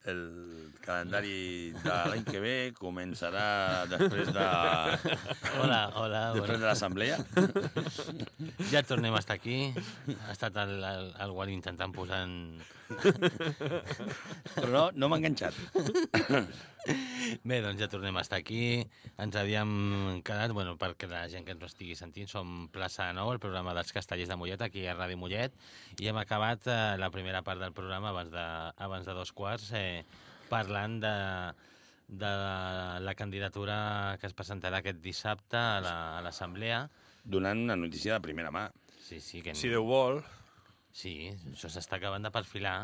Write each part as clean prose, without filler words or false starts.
el calendari de l'any que ve començarà després de... Hola. Després de l'assemblea. Ja tornem a estar aquí. Ha estat el Wally intentant posar en... Però no m'ha enganxat. Bé, doncs ja tornem a estar aquí. Ens havíem quedat, perquè la gent que ens no estigui sentint, som Plaça Nou, el programa dels Castellers de Mollet, aquí a Ràdio Mollet, i hem acabat la primera part del programa abans de 2:15, parlant de la candidatura que es presentarà aquest dissabte a l'Assemblea. Donant una notícia de primera mà. Sí, Si Déu vol. Sí, això s'està acabant de perfilar.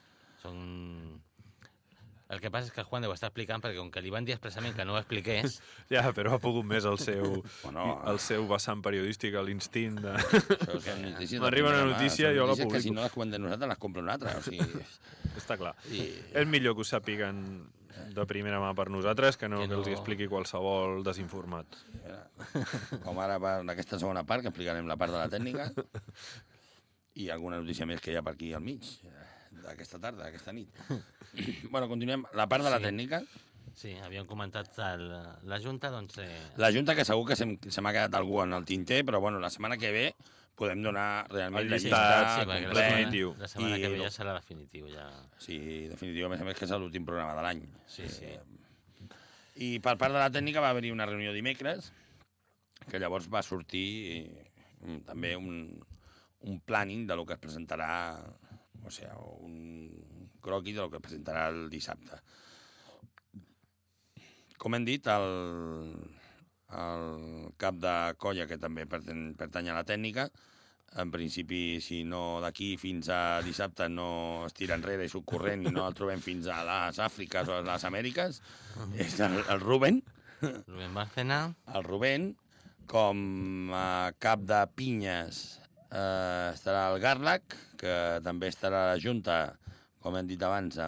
El que passa és que el Juan deu estar explicant, perquè com que li van dir expressament que no ho expliqués... Ja, però ha pogut més el seu vessant periodístic, l'instint de... M'arriba una notícia i jo la publico. Que si no les comentem nosaltres, les compra una altra. O sigui... Està clar. És millor que ho sàpiguen de primera mà per nosaltres que no que els hi expliqui qualsevol desinformat. Com ara per aquesta segona part, que explicarem la part de la tècnica, i alguna notícia més que hi ha per aquí al mig, d'aquesta tarda, d'aquesta nit. Bueno, continuem. La part de la tècnica. Sí, havíem comentat la Junta, doncs... La Junta, que segur que se m'ha quedat algú en el tinter, però bueno, la setmana que ve podem donar realment la llista definitiu. La setmana que ve ja serà definitiu, ja. Sí, definitiu, a més que és l'últim programa de l'any. Sí. I per part de la tècnica va haver-hi una reunió dimecres, que llavors va sortir també un planning de lo que es presentarà, o sigui, un croquis de lo que es presentarà el dissabte. Com hem dit, el cap de colla, que també pertany a la tècnica, en principi, si no d'aquí fins a dissabte no es tira enrere i surt corrent i no el trobem fins a les Àfriques o a les Amèriques, és el Rubén. Rubén Bárcena. El Rubén, com a cap de pinyes, estarà el Garlac, que també estarà a la Junta, com hem dit abans,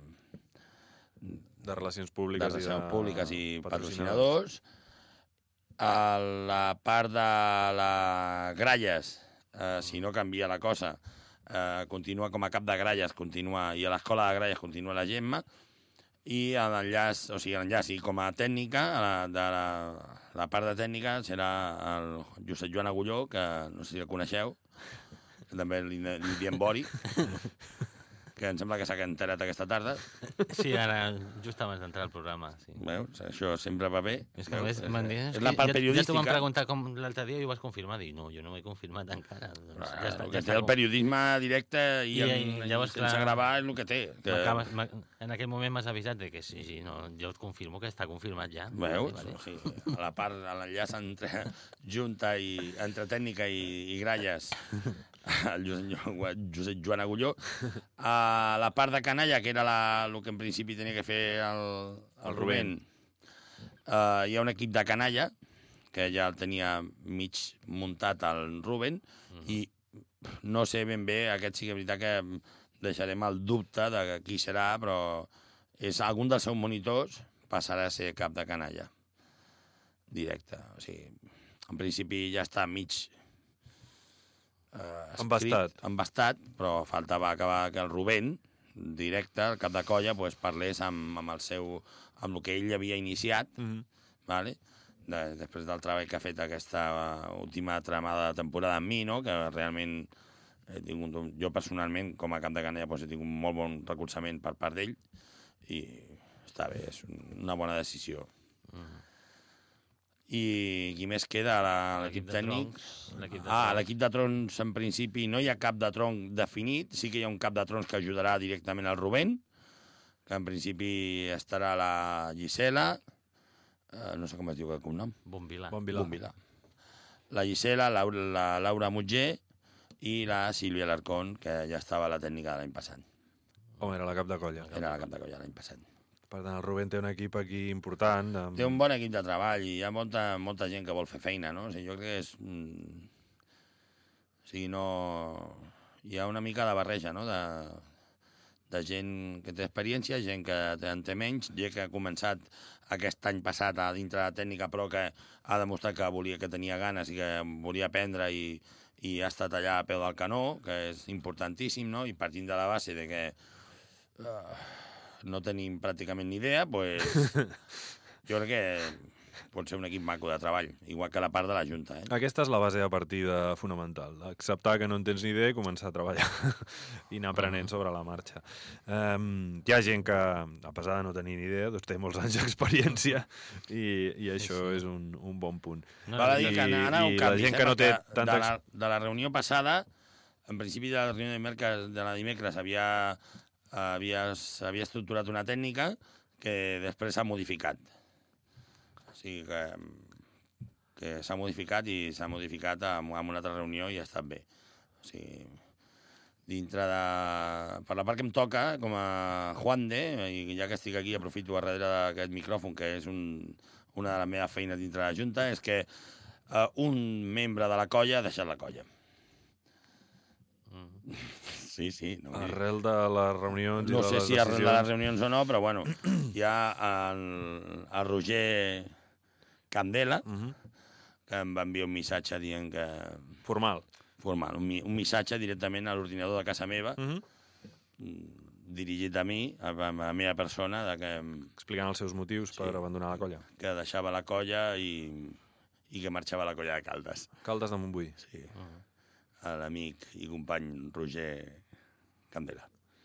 de Relacions Públiques i patrocinadors. A la part de la Gralles, si no canvia la cosa, continua com a cap de Gralles, i a l'escola de Gralles continua la Gemma, i l'enllaç, i com a tècnica, de la part de tècnica serà el Josep Joan Agulló, que no sé si el coneixeu, que també li diem Bori, que em sembla que s'ha enterat aquesta tarda. Sí, ara, just abans d'entrar al programa. Sí. Veus? Això sempre va bé. És que és la part periodística. Ja t'ho van preguntar l'altre dia i ho vas confirmar. Dic, no, jo no ho he confirmat encara. Doncs el que té el periodisme directe i llavors, sense gravar és el que té. En aquell moment m'has avisat de que sí, no, jo et confirmo que està confirmat ja. Veus? Vale. Sí, a la part, a l'enllaç entre Junta entre tècnica i Gralles, el Josep Joan Agulló. A la part de canalla, que era el que en principi tenia que fer el Rubén, hi ha un equip de canalla, que ja el tenia mig muntat el Rubén, i no sé ben bé, aquest sí que és veritat que deixarem el dubte de qui serà, però algun dels seus monitors passarà a ser cap de canalla. Directe. O sigui, en principi ja està mig embastat, però faltava acabar que el Rubén, directe, el cap de colla, parlés amb el que ell havia iniciat, vale? Després del treball que ha fet aquesta última tramada de temporada amb mi, no? Que realment jo personalment, com a cap de canalla, he tingut un molt bon recolzament per part d'ell, i està bé, és una bona decisió. I qui més queda? L'equip tècnic? L'equip de troncs, en principi, no hi ha cap de tronc definit. Sí que hi ha un cap de troncs que ajudarà directament al Rubén, que en principi estarà la Gisela, no sé com es diu el cognom. Bonvilà. La Gisela, la Laura Mutger i la Sílvia Alarcón, que ja estava a la tècnica de l'any passat. Era la cap de colla. Era la cap de colla l'any passat. Per tant, el Rubén té un equip aquí important. Té un bon equip de treball i hi ha molta gent que vol fer feina, no? O sigui, jo crec que és... O sigui, no... Hi ha una mica de barreja, no?, de gent que té experiència, gent que en té menys, gent que ha començat aquest any passat a dintre de la tècnica, però que ha demostrat que tenia ganes i que volia aprendre i ha estat allà a peu del canó, que és importantíssim, no? I partint de la base de que... no tenim pràcticament ni idea, doncs jo crec que pot ser un equip maco de treball, igual que la part de la Junta. Aquesta és la base de partida fonamental. Acceptar que no en tens ni idea i començar a treballar i anar aprenent sobre la marxa. Hi ha gent que, a pesar de no tenir ni idea, doncs té molts anys d'experiència i això és un bon punt. Val a dir que anar a un canvi, gent que no té tanta... De la reunió passada, en principi de la reunió de la dimecres s'havia estructurat una tècnica que després s'ha modificat. O sigui que s'ha modificat amb una altra reunió i ha estat bé. O sigui, per la part que em toca, com a Juan de, i ja que estic aquí aprofito a darrere d'aquest micròfon, que és una de les meves feines dintre de la Junta, és que un membre de la colla ha deixat la colla. Sí. Arrel de les reunions i de les decisions. No sé si arrel de les reunions o no, però bueno, hi ha el Roger Candela, que em va enviar un missatge dient que... Formal, un missatge directament a l'ordinador de casa meva, dirigit a mi, a la meva persona, explicant els seus motius per abandonar la colla. Que deixava la colla i que marxava a la colla de Caldes. Caldes de Montbui. Sí. A l'amic i company Roger Candela.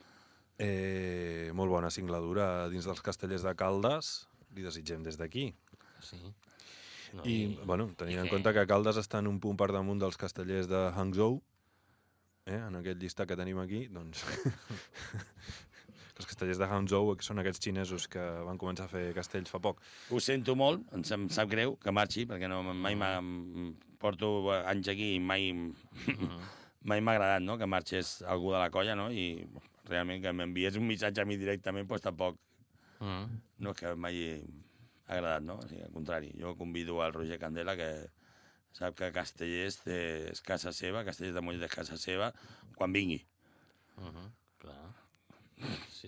Molt bona cingladura dins dels castellers de Caldes. Li desitgem des d'aquí. Sí. Tenint en compte que Caldes està en un punt per damunt dels castellers de Hangzhou, en aquest llistat que tenim aquí, doncs... Els castellers de Hangzhou són aquests xinesos que van començar a fer castells fa poc. Ho sento molt, em sap greu que marxi, perquè mai porto anys aquí i mai m'ha agradat, no?, que marxés algú de la colla, no?, i realment que m'enviés un missatge a mi directament, doncs tampoc no és que m'hagi agradat, no? O sigui, al contrari, jo convido al Roger Candela, que sap que Castellers és casa seva, Castellers de Mollet és casa seva, quan vingui. Clar. Sí.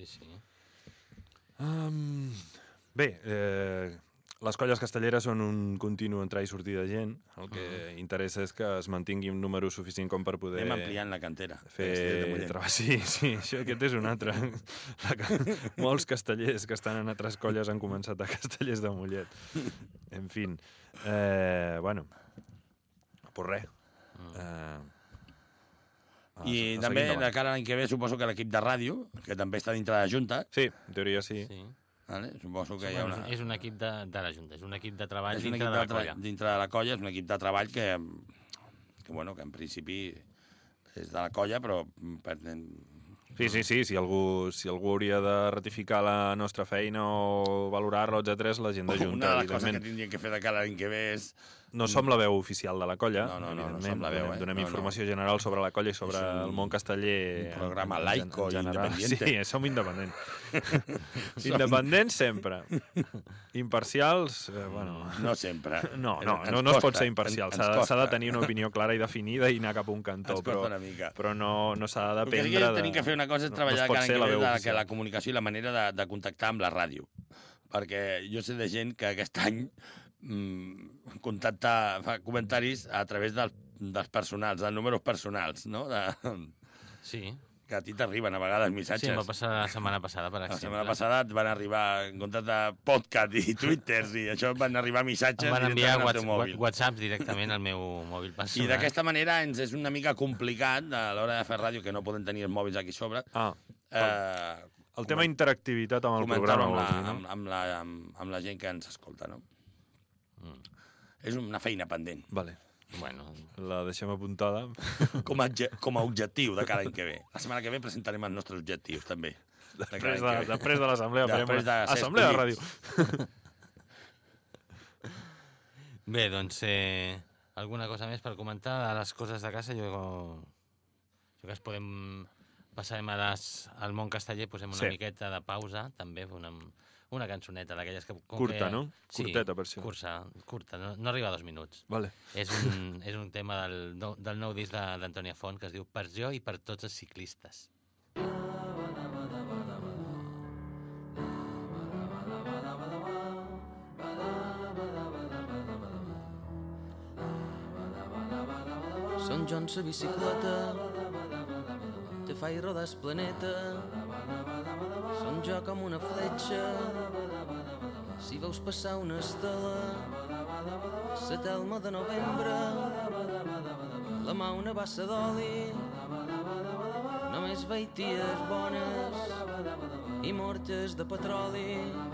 Bé, les colles castelleres són un continu entrar i sortir de gent. El que interessa és que es mantingui un número suficient com per poder... Anem ampliant la cantera. Sí, aquest és un altre. Molts castellers que estan en altres colles han començat a Castellers de Mollet. En fi, pues res. I també, de cara a l'any que ve, suposo que l'equip de ràdio, que també està dintre de la Junta... Sí, en teoria sí. Vale? Suposo que hi ha una... És un equip de la Junta, és un equip de treball dintre de la colla. Dintre de la colla, és un equip de treball que en principi és de la colla, però... Sí, si algú hauria de ratificar la nostra feina o valorar-la, etc., és la gent de Junta. Una de les coses que tindríem que fer de cara a l'any que ve és... No som la veu oficial de la colla, no som la veu. Donem informació general sobre la colla i sobre el món casteller. Un programa laico i independiente. Sí, som independents. Independents sempre. Imparcials, No sempre. No es pot ser imparcial. S'ha de tenir una opinió clara i definida i anar cap a un cantó. Però no s'ha de dependre de... Tenim que fer una cosa és treballar de cara a que la comunicació i la manera de contactar amb la ràdio. Perquè jo sé de gent que aquest any fa comentaris a través dels personals, dels números personals, no? Sí. Que a ti t'arriben a vegades missatges. Sí, em va passar la setmana passada, per exemple. La setmana passada et van arribar, en comptes de podcast i twitters i això, van arribar missatges directament al teu mòbil. WhatsApp directament al meu mòbil personal. I d'aquesta manera ens és una mica complicat a l'hora de fer ràdio, que no poden tenir els mòbils aquí sobre. El tema interactivitat amb el programa. Amb la gent que ens escolta, no? És una feina pendent. Vale. Bueno, la deixem apuntada. Com a objectiu de cada any que ve. La setmana que ve presentarem els nostres objectius, també. Després de l'assemblea. Assemblea de ràdio. Bé, doncs, alguna cosa més per comentar de les coses de casa? Jo que es podem... Passarem al món casteller, posem una miqueta de pausa, també, una cançoneta d'aquelles que... Curta, no? Curteta, per això. Curta, no arriba a 2 minuts. Vale. És un tema del nou disc d'Antònia Font que es diu Per jo i per tots els ciclistes. Són jo en sa bicicleta, te fa i rodes planeta. Són com jo com una fletxa. Si veus passar una estela, la telma de novembre, la mà una bassa d'oli, només veig ties bones i mortes de petroli.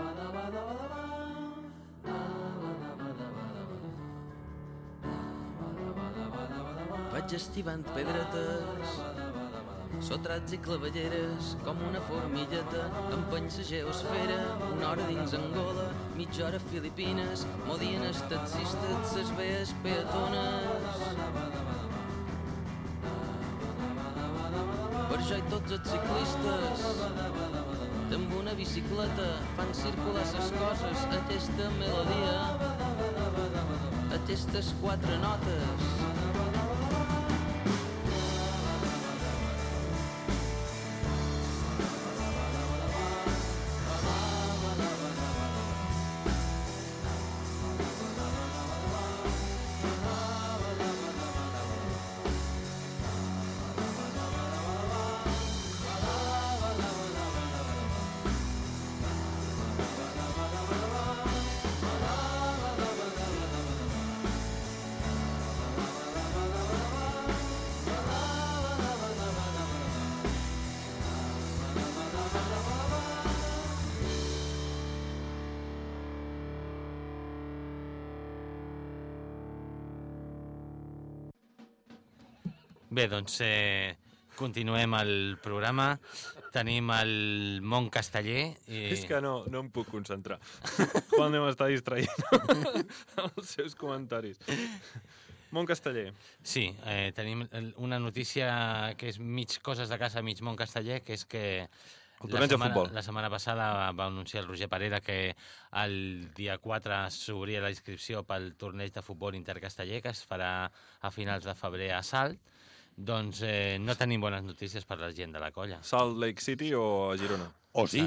Vaig estivant pedretes, sotrats i clavelleres, com una formigueta, empeny la geosfera, una hora dins Angola, mitja hora a Filipines, modien els taxistes, les vees peatones. Per jo i tots els ciclistes, amb una bicicleta, fan circular les coses, aquesta melodia, aquestes 4 notes. Bé, doncs continuem el programa. Tenim el món casteller. És que no em puc concentrar. Quan m'està distraient amb els seus comentaris. Món casteller. Sí, tenim una notícia que és mig coses de casa, mig món casteller, que és que el torneig de futbol. La setmana passada va anunciar el Roger Parera que el dia 4 s'obria la inscripció pel torneig de futbol intercasteller, que es farà a finals de febrer a Salt. Doncs no tenim bones notícies per la gent de la colla. Salt Lake City o a Girona? O sí.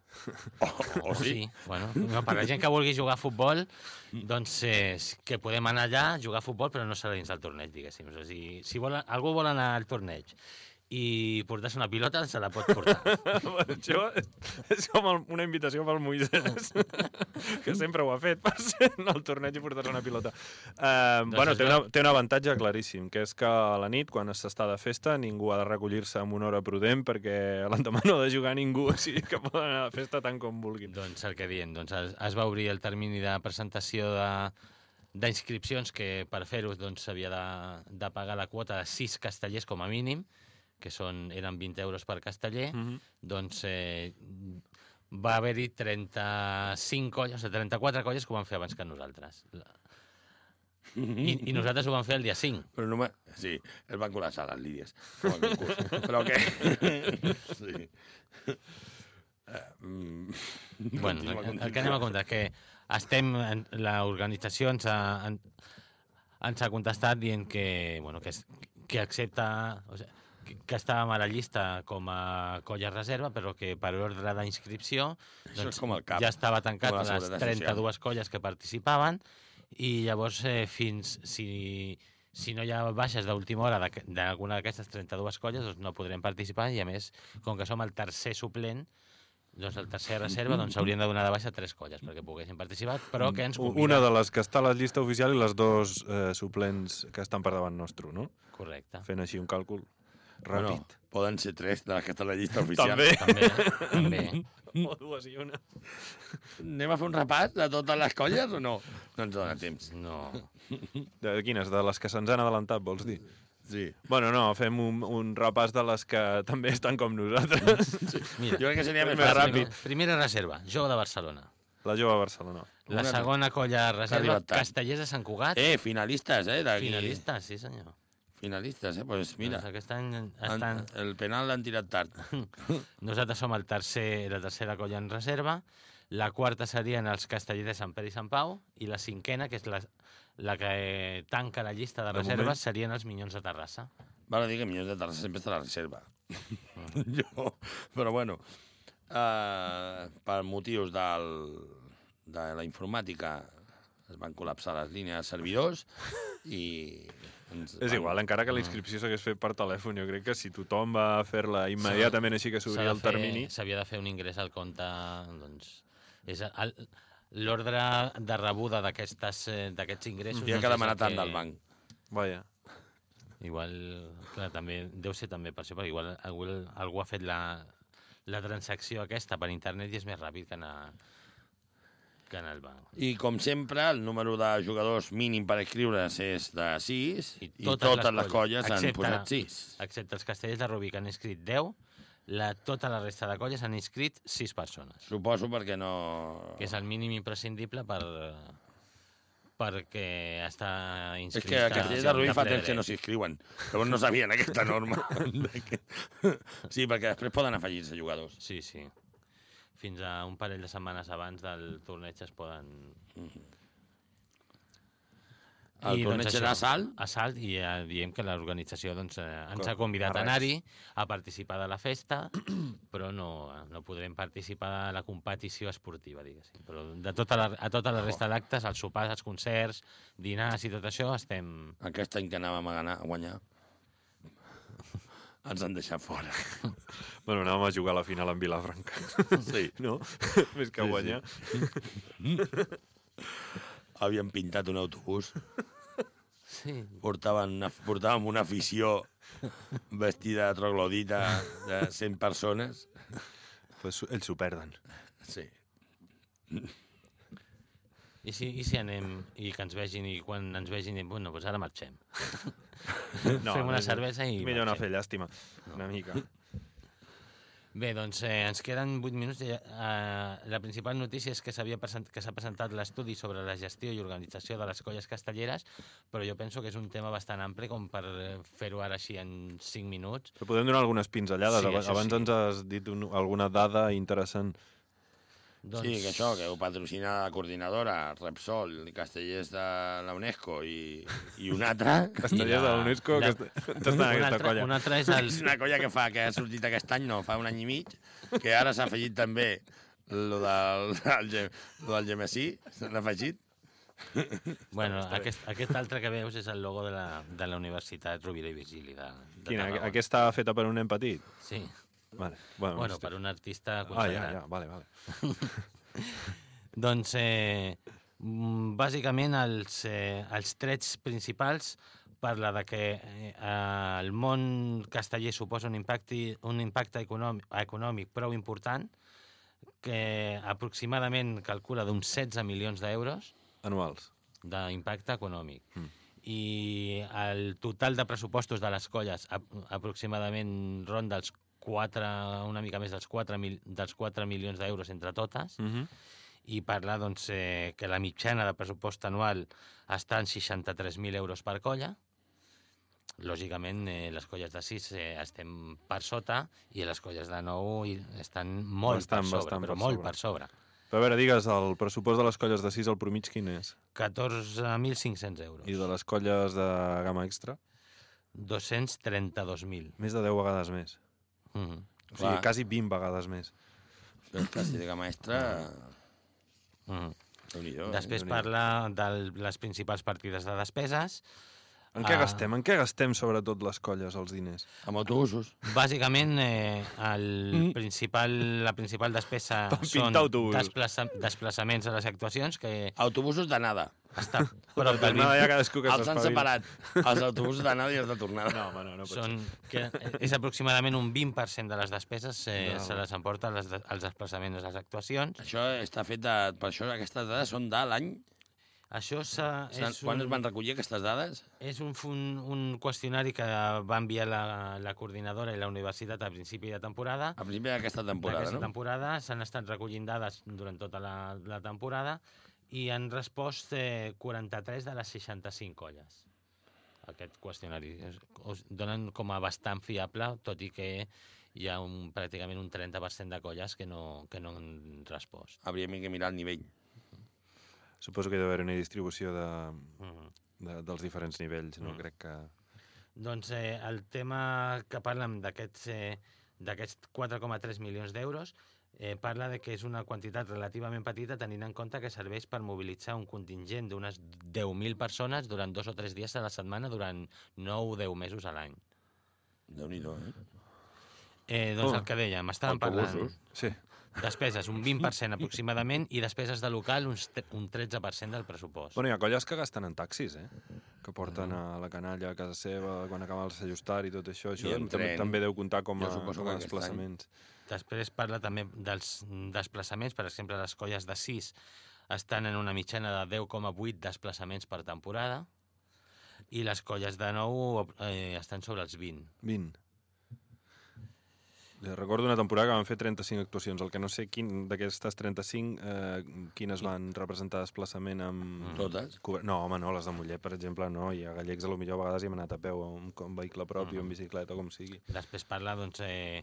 O sí. Bueno, no, per la gent que vulgui jugar a futbol, doncs que podem anar allà, jugar a futbol, però no serà dins del torneig, diguéssim. O sigui, si algú vol anar al torneig i portar-se una pilota, se la pot portar. Bueno, això és com una invitació pel Moisés, que sempre ho ha fet, per ser al torneig i portar-se una pilota. Bueno, té un avantatge claríssim, que és que a la nit, quan s'està de festa, ningú ha de recollir-se amb una hora prudent, perquè l'endemà no ha de jugar ningú, o sigui que poden anar a la festa tant com vulguin. Doncs el que diem, doncs es va obrir el termini de presentació d'inscripcions, que per fer-ho s'havia de pagar la quota de 6 castellers com a mínim, que eren 20 euros per casteller. Doncs va haver-hi 35 colles, o 34 colles que ho van fer abans que nosaltres. I nosaltres ho vam fer el dia 5. Però només... Sí, es van col·lapsar les línies. Però què? Sí. Bueno, el que anem a comptar, que l'organització ens ha contestat dient que accepta... O sigui, que estàvem a la llista com a colla reserva, però que per ordre d'inscripció ja estava tancat les 32 colles que participaven, i llavors si no hi ha baixes d'última hora d'alguna d'aquestes 32 colles, doncs no podrem participar, i a més, com que som el tercer suplent, doncs el tercer reserva, doncs haurien de donar de baixa 3 colles perquè poguessin participar, però que ens conviden. Una de les que està a la llista oficial i les 2 suplents que estan per davant nostre, no? Correcte. Fent així un càlcul ràpid. Bueno, poden ser 3 de les que està a la llista oficial. També. O 2 i 1. Anem a fer un repàs de totes les colles o no? No ens dona temps. No. De quines? De les que se'ns han adelantat, vols dir? Sí. Bueno, no, fem un repàs de les que també estan com nosaltres. Sí. Mira, jo crec que seria més ràpid. Primera reserva, Jove de Barcelona. La Jove Barcelona. La segona colla reserva, Castellers de Sant Cugat. Finalistes, Finalistes, sí senyor. Finalistes, pues mira, doncs aquest any estan... el penal l'han tirat tard. Nosaltres som la tercera colla en reserva, la quarta serien els Castellers de Sant Pere i Sant Pau, i la cinquena, que és la que tanca la llista de reserves, serien els Minyons de Terrassa. Val a dir que Minyons de Terrassa sempre està a la reserva. Però bueno, per motius de la informàtica es van col·lapsar les línies de servidors i És igual, encara que la inscripció s'hagués fet per telèfon, jo crec que si tothom va fer-la immediatament així que s'obria el termini... S'havia de fer un ingrés al compte, doncs... L'ordre de rebuda d'aquests ingressos... Hi ha que demanar tant del banc. Vaja. Igual, clar, també, deu ser també per això, perquè igual algú ha fet la transacció aquesta per internet i és més ràpid que anar al banc. I, com sempre, el número de jugadors mínim per inscriure's és de 6 i totes les colles han posat 6. Excepte els castellers de Rubí, que han inscrit 10, tota la resta de colles han inscrit 6 persones. Suposo perquè no... Que és el mínim imprescindible perquè està inscrit... És que a Castellers de Rubí fa temps que no s'inscriuen. Llavors no sabien aquesta norma. Sí, perquè després poden afegir-se jugadors. Sí. Fins a un parell de setmanes abans del torneig es poden... El torneig serà a Salt? A Salt, i diem que l'organització ens ha convidat a anar-hi, a participar de la festa, però no podrem participar de la competició esportiva, diguéssim. Però a tota la resta d'actes, els sopars, els concerts, dinars i tot això, estem... Aquest any que anàvem a guanyar, ens han deixat fora. Bueno, anàvem a jugar a la final en Vilafranca. Sí. No? Més que guanyar. Havíem pintat un autobús. Sí. Portàvem una afició vestida de troglodita de 100 persones. Pues ells s'ho perden. Sí. I si anem i que ens vegin i quan ens vegin, bueno, doncs ara marxem. No, fem una cervesa i millor no marxem. fer llàstima, una mica. Bé, doncs ens queden 8 minuts. La principal notícia és que s'ha presentat l'estudi sobre la gestió i organització de les colles castelleres, però jo penso que és un tema bastant ampli com per fer-ho ara així en 5 minuts. Però podem donar algunes pinzellades. Sí, Abans sí. ens has dit alguna dada interessant. Doncs... Sí, que això, que ho patrocina la coordinadora, Repsol, Castellers de la UNESCO i un altre. Castellers de la UNESCO, que estan en aquesta colla. Un altre és És una colla que ha sortit aquest any, no, fa un any i mig, que ara s'ha afegit també lo del Gemesí, s'han afegit. Bueno, aquest altre que veus és el logo de la Universitat Rovira i Virgili de Tarragona. Aquesta feta per un nen petit? Sí. Vale. Bueno, per un artista consagrat. Ja, vale. Doncs, bàsicament, els trets principals parla de que el món casteller suposa un impacte econòmic prou important, que aproximadament calcula d'uns 16 milions d'euros anuals d'impacte econòmic. I el total de pressupostos de les colles aproximadament ronda una mica més dels 4 milions d'euros entre totes, i parla doncs, que la mitjana de pressupost anual està en 63.000 euros per colla. Lògicament, les colles de 6 estem per sota i les colles de 9 estan molt per sobre. Però a veure, digues, el pressupost de les colles de 6, el promig quin és? 14.500 euros. I de les colles de gamma extra? 232.000. Més de 10 vegades més. O sigui, quasi 20 vegades més. El castell de gamma extra... Després parla de les principals partides de despeses. En què gastem? En què gastem sobretot les colles, els diners? Amb autobusos. Bàsicament, la principal despesa són desplaçaments a les actuacions. Autobusos d'anada. Està prop del 20. Ja cadascú que els han separat. Els autobusos d'anada i els de tornada. No, home, no pot ser. És aproximadament un 20% de les despeses se les emporta els desplaçaments a les actuacions. Això està fet per això aquestes dades són de l'any? Quan es van recollir aquestes dades? És un qüestionari que va enviar la coordinadora i la universitat a principi de temporada. A principi d'aquesta temporada, no? Temporada s'han estat recollint dades durant tota la temporada i han respost 43 de les 65 colles. Aquest qüestionari us donen com a bastant fiable, tot i que hi ha pràcticament un 30% de colles que no han respost. Hauríem de mirar el nivell. Suposo que hi ha d'haver una distribució dels diferents nivells, no? Crec que... Doncs el tema que parlem d'aquests 4,3 milions d'euros parla de que és una quantitat relativament petita tenint en compte que serveix per mobilitzar un contingent d'unes 10.000 persones durant 2 o 3 dies a la setmana durant 9 o 10 mesos a l'any. Déu-n'hi-do, Doncs el que dèiem, estàvem parlant Autobusos. Sí. despeses un 20% aproximadament i despeses de local un 13% del pressupost. Bueno, hi ha colles que gasten en taxis, que porten a la canalla a casa seva quan acaba el s'ajustar i tot això. Això en tren. també deu comptar com Jo a, suposo com a que aquest desplaçaments. Després parla també dels desplaçaments. Per exemple, les colles de 6 estan en una mitjana de 10,8 desplaçaments per temporada i les colles de 9 estan sobre els 20. 20. Recordo una temporada que van fer 35 actuacions. El que no sé d'aquestes 35, quines van representar desplaçament amb... Totes? No, home, no, les de Mollet, per exemple, no. I a Gallecs, potser a vegades hi hem anat a peu amb vehicle propi o amb bicicleta, com sigui. Després parla, doncs,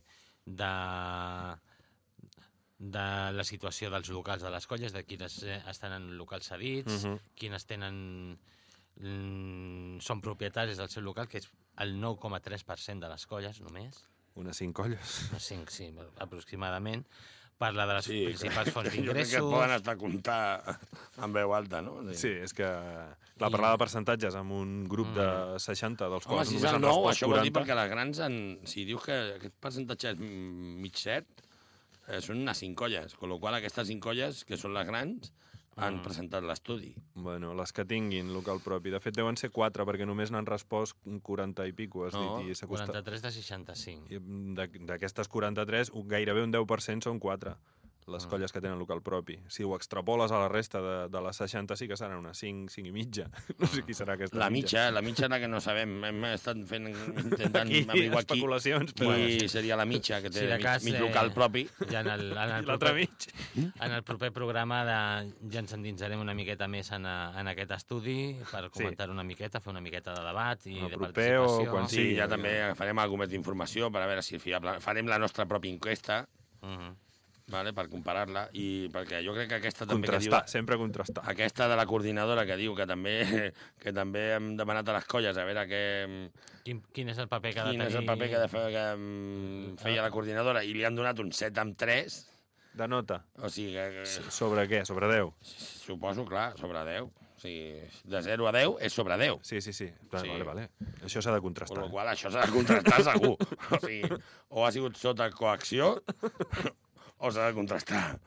de la situació dels locals de les colles, de quines estan en locals cedits, quines tenen... són propietaris del seu local, que és el 9,3% de les colles, només. Unes 5 colles. 5, sí, aproximadament. Parla de les principals fonts Jo crec que d'ingressos. poden estar a comptar en veu alta, no? Sí, és que... Clar, parlar de percentatges amb un grup de 60, dels Home, quals si és només el han 9, respost això vol dir 40... perquè les grans, si dius que aquest percentatge és mig cert, són unes 5 colles, amb la qual aquestes 5 colles, que són les grans, han presentat l'estudi. Bueno, les que tinguin local propi. De fet, deuen ser 4, perquè només n'han respost 40 i pico, has dit. I 43 de 65. I d'aquestes 43, gairebé un 10% són 4, les colles que tenen local propi. Si ho extrapoles a la resta de les 60, sí que seran unes 5, 5 i mitja. No sé qui serà aquesta La mitja és la que no sabem. Hem estat intentant averiguar especulacions, qui seria la mitja, que té Si de cas, mig local propi. Ja en l'altre mig. En el proper programa ja ens endinsarem una miqueta més en aquest estudi per comentar una miqueta, fer una miqueta de debat i El de proper participació. o quan Sí, ja també agafarem alguna més d'informació per a veure si és fiable. Farem la nostra pròpia enquesta, vale, per comparar-la, i perquè jo crec que aquesta també que diu... Contrastar, sempre contrastar. Aquesta de la coordinadora que diu que també hem demanat a les colles a veure Quin és el paper que ha de quin tenir... és el paper que feia la coordinadora, i li han donat un 7 amb 3, De nota. o sigui que Sobre què? Sobre 10? suposo, clar, sobre 10. O sigui, de 0 a 10 és sobre 10. Sí. Sí. Vale. Això s'ha de contrastar. Amb la qual això s'ha de contrastar segur. O sigui, o ha sigut sota coacció o s'ha de contrastar.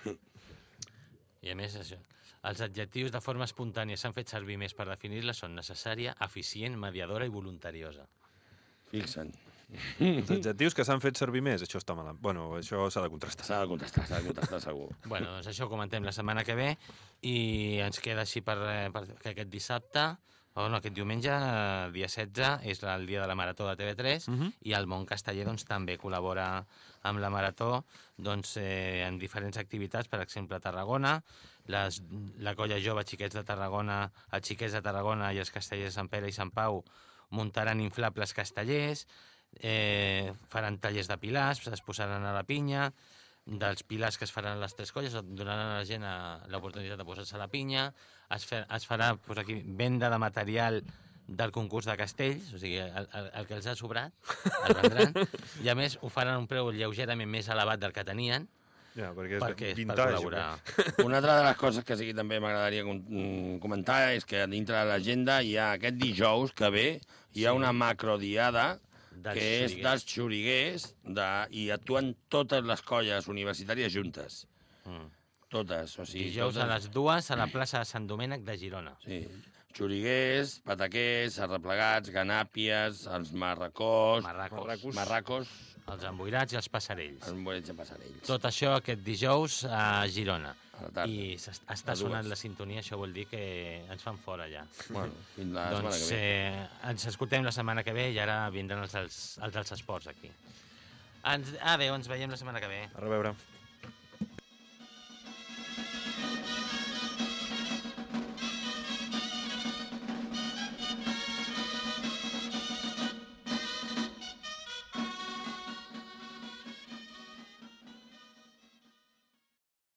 I a més, això, els adjectius de forma espontània s'han fet servir més per definir-la són necessària, eficient, mediadora i voluntariosa. Fixa'n. Els adjectius que s'han fet servir més, això està malament. Bueno, això s'ha de contrastar. S'ha de contrastar segur. Bueno, doncs això ho comentem la setmana que ve i ens queda així que aquest dissabte, aquest diumenge, dia 16, és el dia de la Marató de TV3 i el món casteller doncs, també col·labora amb la Marató en diferents activitats, per exemple a Tarragona, la colla jove Xiquets de Tarragona, els Xiquets de Tarragona i els castellers de Sant Pere i Sant Pau muntaran inflables castellers, faran tallers de pilars, es posaran a la pinya, dels pilars que es faran a les 3 colles, donaran a la gent l'oportunitat de posar-se a la pinya, es farà aquí, venda de material del concurs de castells, o sigui, el que els ha sobrat, el vendran, i a més ho faran a un preu lleugerament més elevat del que tenien, Ja, perquè perquè és és per vintage. col·laborar. Una altra de les coses que sí que també m'agradaria comentar és que dintre de l'agenda hi ha aquest dijous que ve, hi ha una macrodiada que és dels xuriguers i actuen totes les colles universitàries juntes. Totes, o sigui... Dijous a les 2 a la plaça de Sant Domènec de Girona. Sí, xuriguers, pataquers, arreplegats, ganàpies, els marracors... Marracos. Els emboirats i els passarells. Els emboirats i passarells. Tot això aquest dijous a Girona. A la tarda. I està sonant la sintonia, això vol dir que ens fan fora ja. Bueno, fins la setmana Doncs que ve. ens escoltem la setmana que ve i ara vindran els dels esports aquí. Adéu, ens veiem la setmana que ve. A reveure.